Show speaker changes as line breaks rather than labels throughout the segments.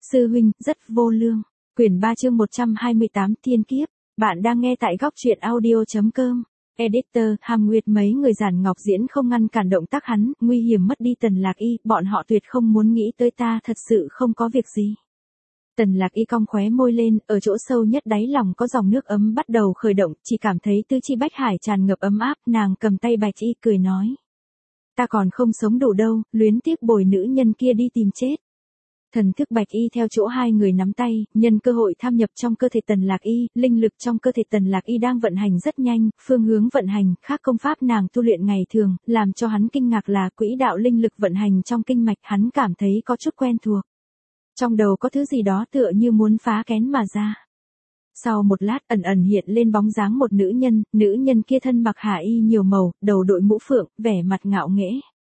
Sư huynh, rất vô lương. Quyển 3 chương 128 Thiên kiếp. Bạn đang nghe tại góc truyện audio.com. Editor, Hàm Nguyệt mấy người giản ngọc diễn không ngăn cản động tác hắn, nguy hiểm mất đi Tần Lạc Y, bọn họ tuyệt không muốn nghĩ tới ta, thật sự không có việc gì. Tần Lạc Y cong khóe môi lên, ở chỗ sâu nhất đáy lòng có dòng nước ấm bắt đầu khởi động, chỉ cảm thấy tứ chi bách hải tràn ngập ấm áp, nàng cầm tay Bạch Y cười nói. Ta còn không sống đủ đâu, luyến tiếc bồi nữ nhân kia đi tìm chết. Thần thức Bạch Y theo chỗ hai người nắm tay, nhân cơ hội tham nhập trong cơ thể Tần Lạc Y, linh lực trong cơ thể Tần Lạc Y đang vận hành rất nhanh, phương hướng vận hành, khác công pháp nàng tu luyện ngày thường, làm cho hắn kinh ngạc là quỹ đạo linh lực vận hành trong kinh mạch, hắn cảm thấy có chút quen thuộc. Trong đầu có thứ gì đó tựa như muốn phá kén mà ra. Sau một lát ẩn ẩn hiện lên bóng dáng một nữ nhân kia thân mặc hà y nhiều màu, đầu đội mũ phượng, vẻ mặt ngạo nghễ.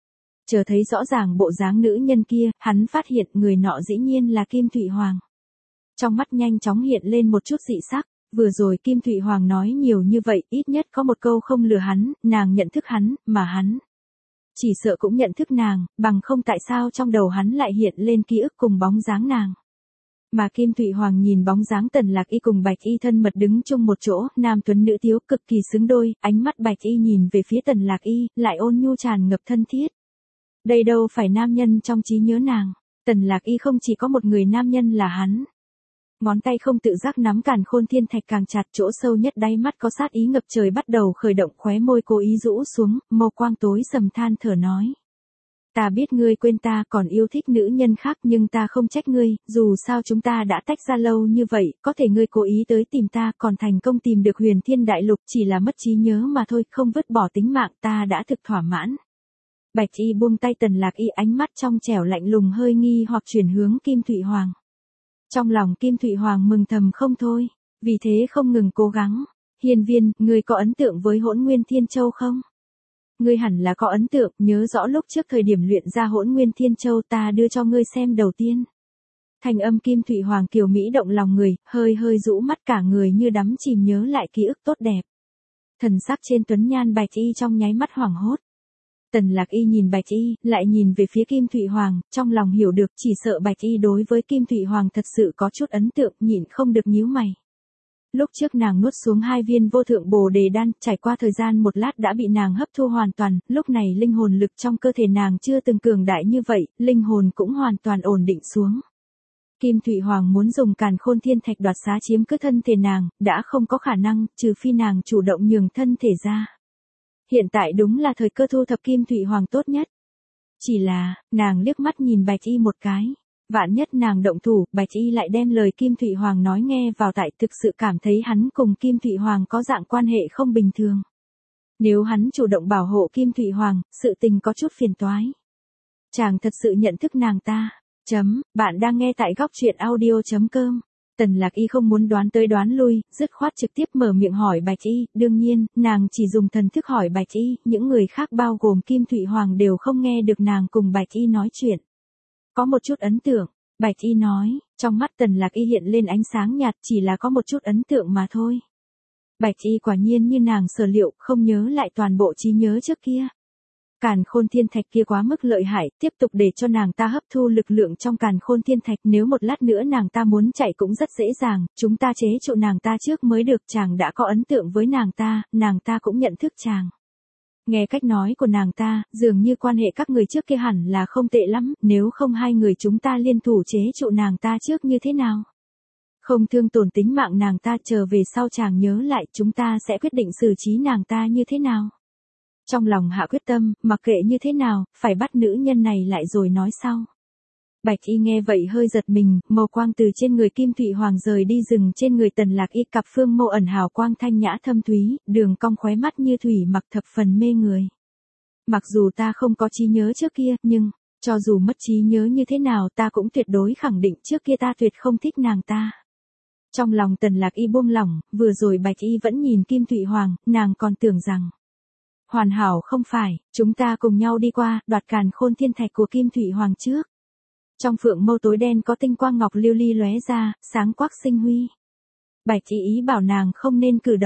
Chờ thấy rõ ràng bộ dáng nữ nhân kia, hắn phát hiện người nọ dĩ nhiên là Kim Thụy Hoàng. Trong mắt nhanh chóng hiện lên một chút dị sắc, vừa rồi Kim Thụy Hoàng nói nhiều như vậy, ít nhất có một câu không lừa hắn, nàng nhận thức hắn, mà hắn chỉ sợ cũng nhận thức nàng, bằng không tại sao trong đầu hắn lại hiện lên ký ức cùng bóng dáng nàng. Mà Kim Thụy Hoàng nhìn bóng dáng Tần Lạc Y cùng Bạch Y thân mật đứng chung một chỗ, nam tuấn nữ tiếu cực kỳ xứng đôi, ánh mắt Bạch Y nhìn về phía Tần Lạc Y, lại ôn nhu tràn ngập thân thiết. Đây đâu phải nam nhân trong trí nhớ nàng, Tần Lạc Y không chỉ có một người nam nhân là hắn. Ngón tay không tự giác nắm càn khôn thiên thạch càng chặt, chỗ sâu nhất đáy mắt có sát ý ngập trời bắt đầu khởi động, khóe môi cố ý rũ xuống, màu quang tối sầm than thở nói. Ta biết ngươi quên ta còn yêu thích nữ nhân khác nhưng ta không trách ngươi, dù sao chúng ta đã tách ra lâu như vậy, có thể ngươi cố ý tới tìm ta còn thành công tìm được Huyền Thiên Đại Lục, chỉ là mất trí nhớ mà thôi, không vứt bỏ tính mạng, ta đã thực thỏa mãn. Bạch Y buông tay Tần Lạc Y, ánh mắt trong trẻo lạnh lùng hơi nghi hoặc chuyển hướng Kim Thụy Hoàng. Trong lòng Kim Thụy Hoàng mừng thầm không thôi, vì thế không ngừng cố gắng. Hiên Viên, ngươi có ấn tượng với Hỗn Nguyên Thiên Châu không? Ngươi hẳn là có ấn tượng, nhớ rõ lúc trước thời điểm luyện ra Hỗn Nguyên Thiên Châu ta đưa cho ngươi xem đầu tiên. Thành âm Kim Thụy Hoàng kiều mỹ động lòng người, hơi rũ mắt cả người như đắm chìm nhớ lại ký ức tốt đẹp. Thần sắc trên tuấn nhan Bạch Y trong nháy mắt hoảng hốt. Tần Lạc Y nhìn Bạch Y, lại nhìn về phía Kim Thụy Hoàng, trong lòng hiểu được chỉ sợ Bạch Y đối với Kim Thụy Hoàng thật sự có chút ấn tượng, nhịn không được nhíu mày. Lúc trước nàng nuốt xuống 2 viên vô thượng bồ đề đan, trải qua thời gian một lát đã bị nàng hấp thu hoàn toàn, lúc này linh hồn lực trong cơ thể nàng chưa từng cường đại như vậy, linh hồn cũng hoàn toàn ổn định xuống. Kim Thụy Hoàng muốn dùng càn khôn thiên thạch đoạt xá chiếm cứ thân thể nàng, đã không có khả năng, trừ phi nàng chủ động nhường thân thể ra. Hiện tại đúng là thời cơ thu thập Kim Thụy Hoàng tốt nhất. Chỉ là, nàng liếc mắt nhìn Bạch Y một cái. Vạn nhất nàng động thủ, Bạch Y lại đem lời Kim Thụy Hoàng nói nghe vào tại, thực sự cảm thấy hắn cùng Kim Thụy Hoàng có dạng quan hệ không bình thường. Nếu hắn chủ động bảo hộ Kim Thụy Hoàng, sự tình có chút phiền toái. Chàng thật sự nhận thức nàng ta. Bạn đang nghe tại góc truyện audio.com. Tần Lạc Y không muốn đoán tới đoán lui, dứt khoát trực tiếp mở miệng hỏi Bạch Y, đương nhiên, nàng chỉ dùng thần thức hỏi Bạch Y, những người khác bao gồm Kim Thụy Hoàng đều không nghe được nàng cùng Bạch Y nói chuyện. Có một chút ấn tượng, Bạch Y nói, trong mắt Tần Lạc Y hiện lên ánh sáng nhạt, chỉ là có một chút ấn tượng mà thôi. Bạch Y quả nhiên như nàng sở liệu, không nhớ lại toàn bộ trí nhớ trước kia. Càn khôn thiên thạch kia quá mức lợi hại, tiếp tục để cho nàng ta hấp thu lực lượng trong càn khôn thiên thạch, nếu một lát nữa nàng ta muốn chạy cũng rất dễ dàng, chúng ta chế trụ nàng ta trước mới được, chàng đã có ấn tượng với nàng ta cũng nhận thức chàng. Nghe cách nói của nàng ta, dường như quan hệ các người trước kia hẳn là không tệ lắm, nếu không hai người chúng ta liên thủ chế trụ nàng ta trước như thế nào? Không thương tổn tính mạng nàng ta, chờ về sau chàng nhớ lại chúng ta sẽ quyết định xử trí nàng ta như thế nào? Trong lòng hạ quyết tâm, mặc kệ như thế nào, phải bắt nữ nhân này lại rồi nói sau. Bạch Y nghe vậy hơi giật mình, màu quang từ trên người Kim Thụy Hoàng rời đi dừng trên người Tần Lạc Y, cặp phương mâu ẩn hào quang thanh nhã thâm thúy, đường cong khóe mắt như thủy mặc thập phần mê người. Mặc dù ta không có trí nhớ trước kia, nhưng, cho dù mất trí nhớ như thế nào ta cũng tuyệt đối khẳng định trước kia ta tuyệt không thích nàng ta. Trong lòng Tần Lạc Y buông lỏng, vừa rồi Bạch Y vẫn nhìn Kim Thụy Hoàng, nàng còn tưởng rằng hoàn hảo không phải, chúng ta cùng nhau đi qua, đoạt càn khôn thiên thạch của Kim Thụy Hoàng trước. Trong phượng mâu tối đen có tinh quang ngọc lưu ly lóe ra, sáng quắc sinh huy. Bạch Y ý bảo nàng không nên cử động,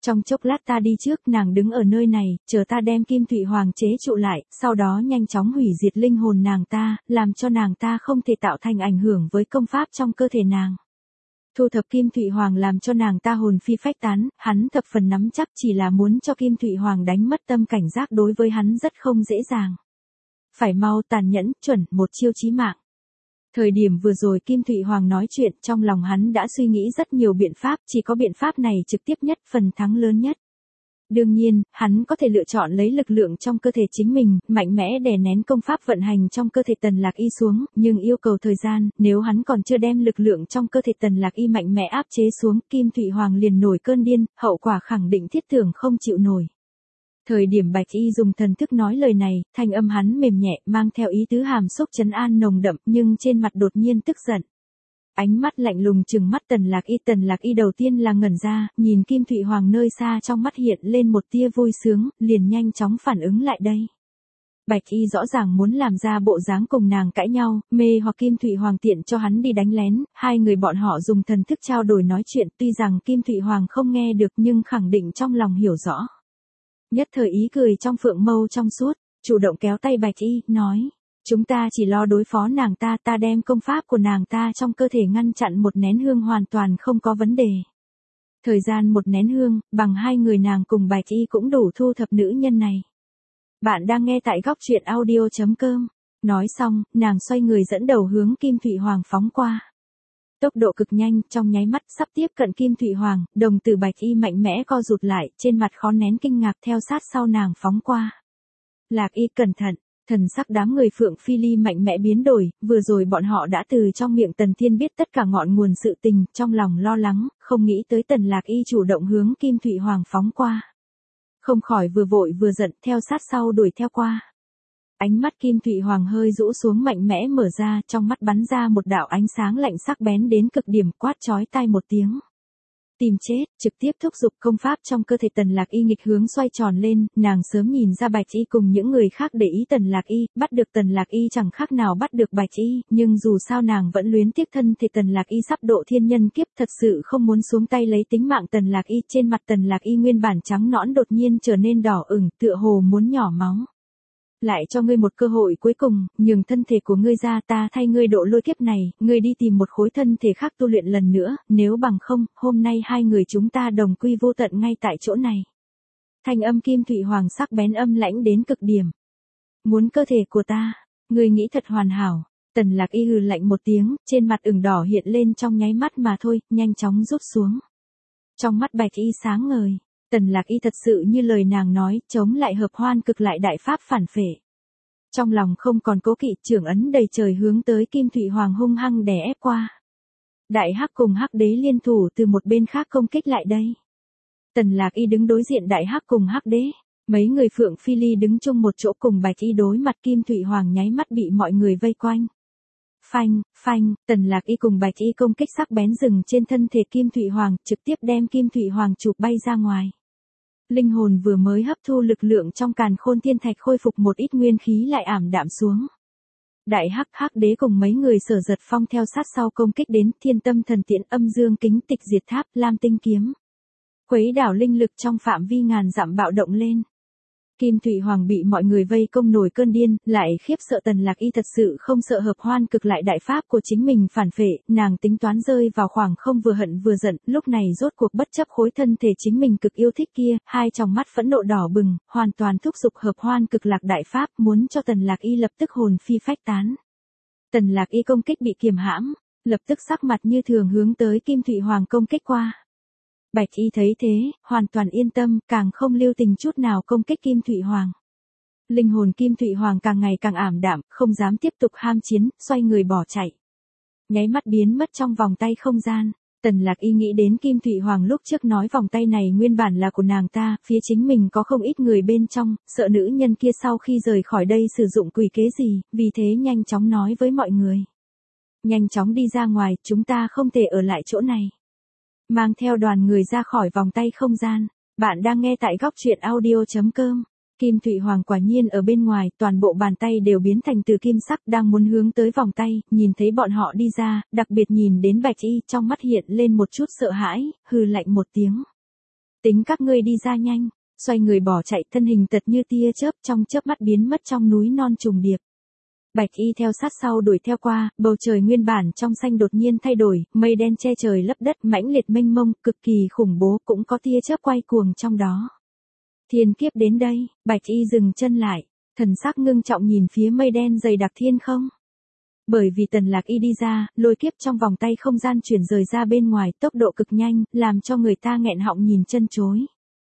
Trong chốc lát ta đi trước, nàng đứng ở nơi này, chờ ta đem Kim Thụy Hoàng chế trụ lại, sau đó nhanh chóng hủy diệt linh hồn nàng ta, làm cho nàng ta không thể tạo thành ảnh hưởng với công pháp trong cơ thể nàng. Thu thập Kim Thụy Hoàng làm cho nàng ta hồn phi phách tán, hắn thập phần nắm chắc, chỉ là muốn cho Kim Thụy Hoàng đánh mất tâm cảnh giác đối với hắn rất không dễ dàng. Phải mau, tàn nhẫn, chuẩn, một chiêu chí mạng. Thời điểm vừa rồi Kim Thụy Hoàng nói chuyện, trong lòng hắn đã suy nghĩ rất nhiều biện pháp, chỉ có biện pháp này trực tiếp nhất, phần thắng lớn nhất. Đương nhiên, hắn có thể lựa chọn lấy lực lượng trong cơ thể chính mình, mạnh mẽ đè nén công pháp vận hành trong cơ thể Tần Lạc Y xuống, nhưng yêu cầu thời gian, nếu hắn còn chưa đem lực lượng trong cơ thể Tần Lạc Y mạnh mẽ áp chế xuống, Kim Thụy Hoàng liền nổi cơn điên, hậu quả khẳng định thiết tưởng không chịu nổi. Thời điểm Bạch Y dùng thần thức nói lời này, thanh âm hắn mềm nhẹ, mang theo ý tứ hàm xúc trấn an nồng đậm, nhưng trên mặt đột nhiên tức giận. Ánh mắt lạnh lùng trừng mắt Tần Lạc Y đầu tiên là ngẩn ra, nhìn Kim Thụy Hoàng nơi xa, trong mắt hiện lên một tia vui sướng, liền nhanh chóng phản ứng lại đây. Bạch Y rõ ràng muốn làm ra bộ dáng cùng nàng cãi nhau, mê hoặc Kim Thụy Hoàng tiện cho hắn đi đánh lén, hai người bọn họ dùng thần thức trao đổi nói chuyện, tuy rằng Kim Thụy Hoàng không nghe được nhưng khẳng định trong lòng hiểu rõ. Nhất thời ý cười trong phượng mâu trong suốt, chủ động kéo tay Bạch Y, nói. Chúng ta chỉ lo đối phó nàng ta, ta đem công pháp của nàng ta trong cơ thể ngăn chặn một nén hương hoàn toàn không có vấn đề. Thời gian một nén hương, bằng hai người nàng cùng Bạch Y cũng đủ thu thập nữ nhân này. Bạn đang nghe tại góc truyện audio.com. Nói xong, nàng xoay người dẫn đầu hướng Kim Thụy Hoàng phóng qua. Tốc độ cực nhanh, trong nháy mắt sắp tiếp cận Kim Thụy Hoàng, đồng tử Bạch Y mạnh mẽ co rụt lại, trên mặt khó nén kinh ngạc theo sát sau nàng phóng qua. Lạc Y cẩn thận. Thần sắc đám người Phượng Phi Ly mạnh mẽ biến đổi, vừa rồi bọn họ đã từ trong miệng Tần Thiên biết tất cả ngọn nguồn sự tình, trong lòng lo lắng, không nghĩ tới Tần Lạc Y chủ động hướng Kim Thụy Hoàng phóng qua. Không khỏi vừa vội vừa giận, theo sát sau đuổi theo qua. Ánh mắt Kim Thụy Hoàng hơi rũ xuống mạnh mẽ mở ra, trong mắt bắn ra một đạo ánh sáng lạnh sắc bén đến cực điểm, quát chói tai một tiếng. Tìm chết, trực tiếp thúc giục công pháp trong cơ thể Tần Lạc Y nghịch hướng xoay tròn lên, nàng sớm nhìn ra Bạch Y cùng những người khác để ý Tần Lạc Y, bắt được Tần Lạc Y chẳng khác nào bắt được Bạch Y, nhưng dù sao nàng vẫn luyến tiếc thân thể Tần Lạc Y sắp độ thiên nhân kiếp, thật sự không muốn xuống tay lấy tính mạng Tần Lạc Y. Trên mặt Tần Lạc Y nguyên bản trắng nõn đột nhiên trở nên đỏ ửng, tựa hồ muốn nhỏ máu. Lại cho ngươi một cơ hội cuối cùng, nhường thân thể của ngươi ra, ta thay ngươi độ lôi kiếp này, ngươi đi tìm một khối thân thể khác tu luyện lần nữa, nếu bằng không, hôm nay hai người chúng ta đồng quy vô tận ngay tại chỗ này. Thanh âm Kim Thụy Hoàng sắc bén âm lãnh đến cực điểm. Muốn cơ thể của ta, ngươi nghĩ thật hoàn hảo. Tần Lạc Y hừ lạnh một tiếng, trên mặt ửng đỏ hiện lên trong nháy mắt mà thôi, nhanh chóng rút xuống. Trong mắt Bạch Y sáng ngời. Tần Lạc Y thật sự như lời nàng nói, chống lại hợp hoan cực lại đại pháp phản phệ. Trong lòng không còn cố kỵ, trưởng ấn đầy trời hướng tới Kim Thụy Hoàng hung hăng đè ép qua. Đại Hắc cùng Hắc Đế liên thủ từ một bên khác công kích lại đây. Tần Lạc Y đứng đối diện Đại Hắc cùng Hắc Đế, mấy người Phượng Phi Ly đứng chung một chỗ cùng Bạch Y đối mặt, Kim Thụy Hoàng nháy mắt bị mọi người vây quanh. Phanh, phanh, Tần Lạc Y cùng Bạch Y công kích sắc bén dừng trên thân thể Kim Thụy Hoàng, trực tiếp đem Kim Thụy Hoàng chụp bay ra ngoài. Linh hồn vừa mới hấp thu lực lượng trong càn khôn thiên thạch khôi phục một ít nguyên khí lại ảm đạm xuống. Đại Hắc Hắc Đế cùng mấy người Sở Giật Phong theo sát sau công kích đến, Thiên Tâm Thần Tiễn, Âm Dương Kính, Tịch Diệt Tháp, Lam Tinh Kiếm. Khuấy đảo linh lực trong phạm vi ngàn dặm bạo động lên. Kim Thụy Hoàng bị mọi người vây công nổi cơn điên, lại khiếp sợ Tần Lạc Y thật sự không sợ hợp hoan cực lại đại pháp của chính mình phản phệ, nàng tính toán rơi vào khoảng không vừa hận vừa giận, lúc này rốt cuộc bất chấp khối thân thể chính mình cực yêu thích kia, hai tròng mắt phẫn nộ đỏ bừng, hoàn toàn thúc giục hợp hoan cực lạc đại pháp, muốn cho Tần Lạc Y lập tức hồn phi phách tán. Tần Lạc Y công kích bị kiềm hãm, lập tức sắc mặt như thường hướng tới Kim Thụy Hoàng công kích qua. Bạch Y thấy thế, hoàn toàn yên tâm, càng không lưu tình chút nào công kích Kim Thụy Hoàng. Linh hồn Kim Thụy Hoàng càng ngày càng ảm đạm, không dám tiếp tục ham chiến, xoay người bỏ chạy. Nháy mắt biến mất trong vòng tay không gian, Tần Lạc Y nghĩ đến Kim Thụy Hoàng lúc trước nói vòng tay này nguyên bản là của nàng ta, phía chính mình có không ít người bên trong, sợ nữ nhân kia sau khi rời khỏi đây sử dụng quỷ kế gì, vì thế nhanh chóng nói với mọi người. Nhanh chóng đi ra ngoài, chúng ta không thể ở lại chỗ này. Mang theo đoàn người ra khỏi vòng tay không gian. Bạn đang nghe tại góc truyện audio.com. Kim Thụy Hoàng quả nhiên ở bên ngoài, toàn bộ bàn tay đều biến thành từ kim sắc, đang muốn hướng tới vòng tay, nhìn thấy bọn họ đi ra, đặc biệt nhìn đến Bạch Y, trong mắt hiện lên một chút sợ hãi, hừ lạnh một tiếng. Tính các ngươi đi ra nhanh, xoay người bỏ chạy, thân hình tật như tia chớp, trong chớp mắt biến mất trong núi non trùng điệp. Bạch Y theo sát sau đuổi theo qua, bầu trời nguyên bản trong xanh đột nhiên thay đổi, mây đen che trời lấp đất, mãnh liệt mênh mông, cực kỳ khủng bố, cũng có tia chớp quay cuồng trong đó. Thiên kiếp đến đây, Bạch Y dừng chân lại, thần sắc ngưng trọng nhìn phía mây đen dày đặc thiên không. Bởi vì Tần Lạc Y đi ra, lôi kiếp trong vòng tay không gian chuyển rời ra bên ngoài, tốc độ cực nhanh, làm cho người ta nghẹn họng nhìn chân chối.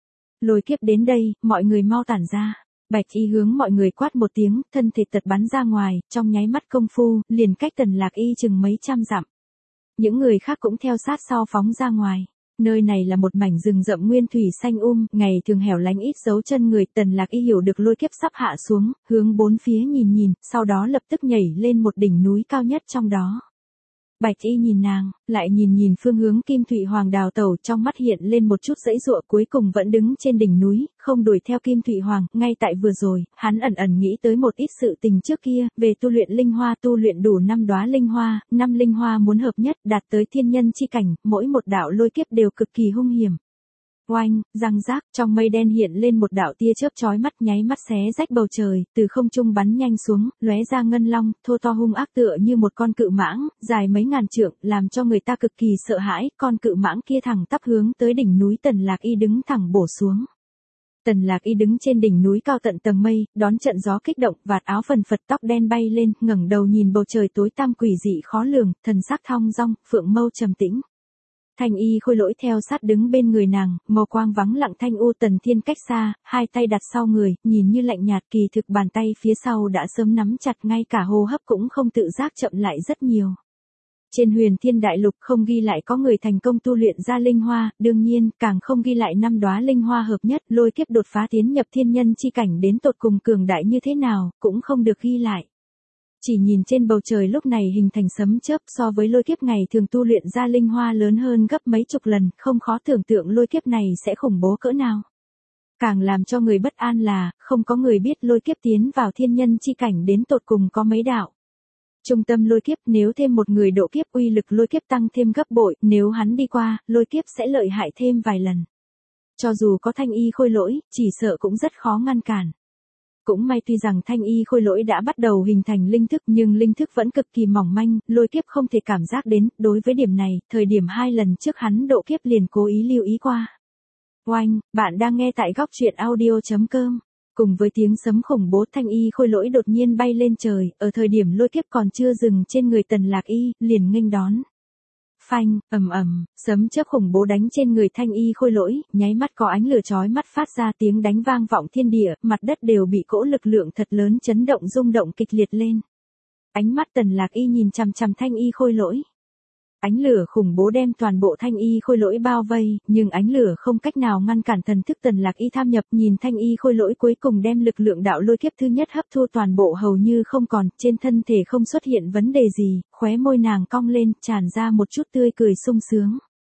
Lôi kiếp đến đây, mọi người mau tản ra. Bạch Y hướng mọi người quát một tiếng, thân thể tật bắn ra ngoài, trong nháy mắt công phu, liền cách Tần Lạc Y chừng mấy trăm dặm. Những người khác cũng theo sát sau phóng ra ngoài. Nơi này là một mảnh rừng rậm nguyên thủy xanh ngày thường hẻo lánh ít dấu chân người. Tần Lạc Y hiểu được lôi kiếp sắp hạ xuống, hướng bốn phía nhìn, sau đó lập tức nhảy lên một đỉnh núi cao nhất trong đó. Bạch Y nhìn nàng, lại nhìn phương hướng Kim Thụy Hoàng đào tẩu, trong mắt hiện lên một chút giãy giụa, cuối cùng vẫn đứng trên đỉnh núi, không đuổi theo Kim Thụy Hoàng. Ngay tại vừa rồi, hắn ẩn nghĩ tới một ít sự tình trước kia, về tu luyện linh hoa, tu luyện đủ 5 đóa linh hoa, 5 linh hoa muốn hợp nhất, đạt tới thiên nhân chi cảnh, mỗi một đạo lôi kiếp đều cực kỳ hung hiểm. Oanh, răng rác, trong mây đen hiện lên một đạo tia chớp chói mắt, nháy mắt xé rách bầu trời, từ không trung bắn nhanh xuống, lóe ra ngân long, thô to hung ác tựa như một con cự mãng, dài mấy ngàn trượng, làm cho người ta cực kỳ sợ hãi. Con cự mãng kia thẳng tắp hướng tới đỉnh núi Tần Lạc Y đứng thẳng bổ xuống. Tần Lạc Y đứng trên đỉnh núi cao tận tầng mây, đón trận gió kích động, vạt áo phần phật, tóc đen bay lên, ngẩng đầu nhìn bầu trời tối tăm quỷ dị khó lường, thần sắc thong dong, phượng mâu trầm tĩnh. Thanh Y Khôi Lỗi theo sát đứng bên người nàng, màu quang vắng lặng thanh u. Tần Thiên cách xa, hai tay đặt sau người, nhìn như lạnh nhạt, kỳ thực bàn tay phía sau đã sớm nắm chặt, ngay cả hô hấp cũng không tự giác chậm lại rất nhiều. Trên Huyền Thiên Đại Lục không ghi lại có người thành công tu luyện ra linh hoa, đương nhiên, càng không ghi lại 5 đóa linh hoa hợp nhất, lôi kiếp đột phá tiến nhập thiên nhân chi cảnh đến tột cùng cường đại như thế nào, cũng không được ghi lại. Chỉ nhìn trên bầu trời lúc này hình thành sấm chớp, so với lôi kiếp ngày thường tu luyện ra linh hoa lớn hơn gấp mấy chục lần, không khó tưởng tượng lôi kiếp này sẽ khủng bố cỡ nào. Càng làm cho người bất an là, không có người biết lôi kiếp tiến vào thiên nhân chi cảnh đến tột cùng có mấy đạo. Trung tâm lôi kiếp, nếu thêm một người độ kiếp, uy lực lôi kiếp tăng thêm gấp bội, nếu hắn đi qua, lôi kiếp sẽ lợi hại thêm vài lần. Cho dù có Thanh Y Khôi Lỗi, chỉ sợ cũng rất khó ngăn cản. Cũng may tuy rằng Thanh Y Khôi Lỗi đã bắt đầu hình thành linh thức, nhưng linh thức vẫn cực kỳ mỏng manh, lôi kiếp không thể cảm giác đến. Đối với điểm này, thời điểm 2 lần trước hắn độ kiếp liền cố ý lưu ý qua. Oanh, bạn đang nghe tại góc truyện audio.com. Cùng với tiếng sấm khủng bố, Thanh Y Khôi Lỗi đột nhiên bay lên trời, ở thời điểm lôi kiếp còn chưa dừng trên người Tần Lạc Y, liền nghênh đón. Phanh, ầm, sấm chớp khủng bố đánh trên người Thanh Y Khôi Lỗi, nháy mắt có ánh lửa chói mắt phát ra tiếng đánh vang vọng thiên địa, mặt đất đều bị cỗ lực lượng thật lớn chấn động rung động kịch liệt lên. Ánh mắt Tần Lạc Y nhìn chằm chằm Thanh Y Khôi Lỗi. Ánh lửa khủng bố đem toàn bộ Thanh Y Khôi Lỗi bao vây, nhưng ánh lửa không cách nào ngăn cản thần thức Tần Lạc Y tham nhập. Nhìn Thanh Y Khôi Lỗi cuối cùng đem lực lượng đạo lôi kiếp thứ nhất hấp thu toàn bộ hầu như không còn, trên thân thể không xuất hiện vấn đề gì, khóe môi nàng cong lên, tràn ra một chút tươi cười sung sướng.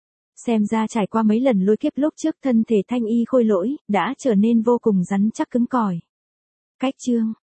Xem ra trải qua mấy lần lôi kiếp lúc trước, thân thể Thanh Y Khôi Lỗi đã trở nên vô cùng rắn chắc cứng cỏi. Cách chương